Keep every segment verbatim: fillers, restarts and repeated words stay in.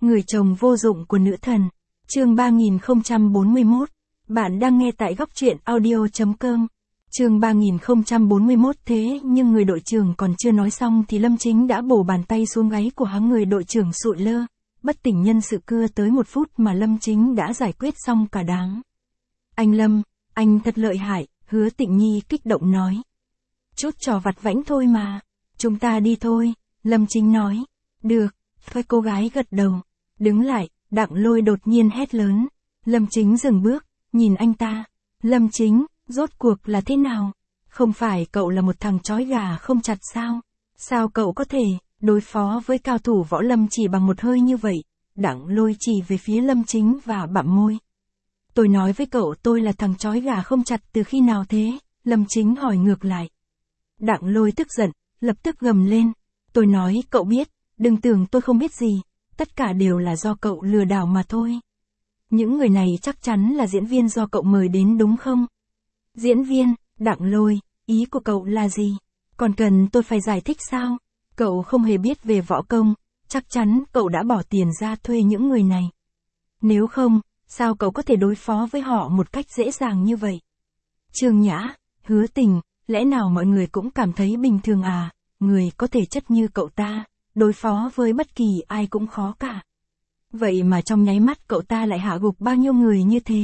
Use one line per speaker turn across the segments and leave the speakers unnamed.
Người chồng vô dụng của nữ thần. Chương ba nghìn không trăm bốn mươi mốt. Bạn đang nghe tại góc truyện audio chấm com. Chương ba nghìn không trăm bốn mươi mốt. Thế nhưng người đội trưởng còn chưa nói xong thì Lâm Chính đã bổ bàn tay xuống gáy của hắn. Người đội trưởng sụi lơ, bất tỉnh nhân sự cưa tới một phút mà Lâm Chính đã giải quyết xong cả đám. Anh Lâm, anh thật lợi hại, Hứa Tịnh Nhi kích động nói. Chút trò vặt vãnh thôi mà, chúng ta đi thôi, Lâm Chính nói. Được, thôi cô gái gật đầu. Đứng lại, Đặng Lôi đột nhiên hét lớn. Lâm Chính dừng bước, nhìn anh ta. Lâm Chính, rốt cuộc là thế nào? Không phải cậu là một thằng chói gà không chặt sao? Sao cậu có thể đối phó với cao thủ võ lâm chỉ bằng một hơi như vậy? Đặng Lôi chỉ về phía Lâm Chính và bặm môi. Tôi nói với cậu tôi là thằng chói gà không chặt từ khi nào thế? Lâm Chính hỏi ngược lại. Đặng Lôi tức giận, lập tức gầm lên. Tôi nói cậu biết, đừng tưởng tôi không biết gì, tất cả đều là do cậu lừa đảo mà thôi. Những người này chắc chắn là diễn viên do cậu mời đến đúng không? Diễn viên, Đặng Lôi, ý của cậu là gì? Còn cần tôi phải giải thích sao? Cậu không hề biết về võ công, chắc chắn cậu đã bỏ tiền ra thuê những người này. Nếu không, sao cậu có thể đối phó với họ một cách dễ dàng như vậy? Trương Nhã, Hứa Tình, lẽ nào mọi người cũng cảm thấy bình thường à? Người có thể chất như cậu ta, đối phó với bất kỳ ai cũng khó cả. Vậy mà trong nháy mắt cậu ta lại hạ gục bao nhiêu người như thế?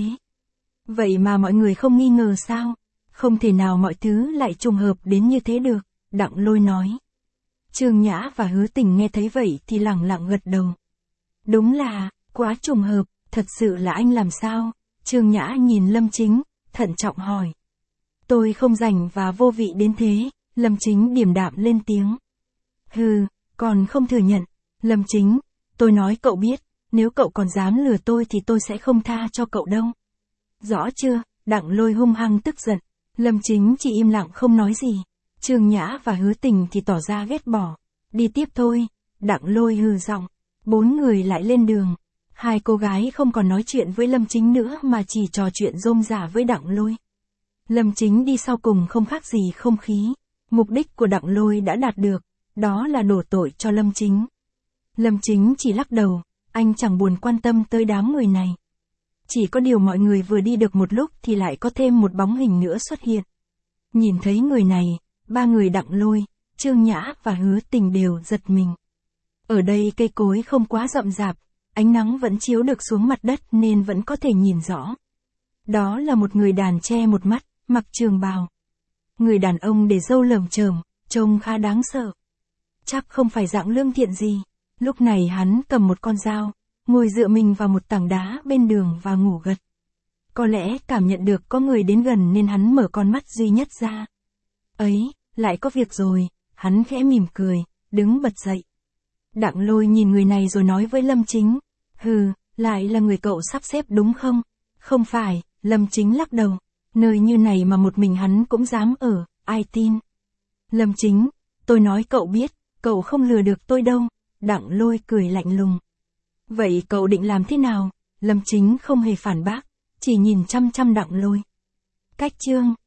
Vậy mà mọi người không nghi ngờ sao? Không thể nào mọi thứ lại trùng hợp đến như thế được, Đặng Lôi nói. Trương Nhã và Hứa Tình nghe thấy vậy thì lẳng lặng gật đầu. Đúng là, quá trùng hợp, thật sự là anh làm sao? Trương Nhã nhìn Lâm Chính, thận trọng hỏi. Tôi không rảnh và vô vị đến thế, Lâm Chính điềm đạm lên tiếng. Hừ, còn không thừa nhận. Lâm Chính, tôi nói cậu biết, nếu cậu còn dám lừa tôi thì tôi sẽ không tha cho cậu đâu. Rõ chưa? Đặng Lôi hung hăng tức giận. Lâm Chính chỉ im lặng không nói gì. Trương Nhã và Hứa Tình thì tỏ ra ghét bỏ. Đi tiếp thôi. Đặng Lôi hừ giọng. Bốn người lại lên đường. Hai cô gái không còn nói chuyện với Lâm Chính nữa mà chỉ trò chuyện rôm rả với Đặng Lôi. Lâm Chính đi sau cùng không khác gì không khí. Mục đích của Đặng Lôi đã đạt được, đó là đổ tội cho Lâm Chính. Lâm Chính chỉ lắc đầu, anh chẳng buồn quan tâm tới đám người này. Chỉ có điều mọi người vừa đi được một lúc thì lại có thêm một bóng hình nữa xuất hiện. Nhìn thấy người này, ba người Đặng Lôi, Trương Nhã và Hứa Tình đều giật mình. Ở đây cây cối không quá rậm rạp, ánh nắng vẫn chiếu được xuống mặt đất nên vẫn có thể nhìn rõ. Đó là một người đàn che một mắt, mặc trường bào. Người đàn ông để râu lởm chởm, trông khá đáng sợ. Chắc không phải dạng lương thiện gì. Lúc này hắn cầm một con dao, ngồi dựa mình vào một tảng đá bên đường và ngủ gật. Có lẽ cảm nhận được có người đến gần nên hắn mở con mắt duy nhất ra. Ấy, lại có việc rồi, hắn khẽ mỉm cười, đứng bật dậy. Đặng Lôi nhìn người này rồi nói với Lâm Chính. Hừ, lại là người cậu sắp xếp đúng không? Không phải, Lâm Chính lắc đầu. Nơi như này mà một mình hắn cũng dám ở, ai tin? Lâm Chính, tôi nói cậu biết, cậu không lừa được tôi đâu. Đặng Lôi cười lạnh lùng. Vậy cậu định làm thế nào? Lâm Chính không hề phản bác, chỉ nhìn chăm chăm Đặng Lôi. Cách chương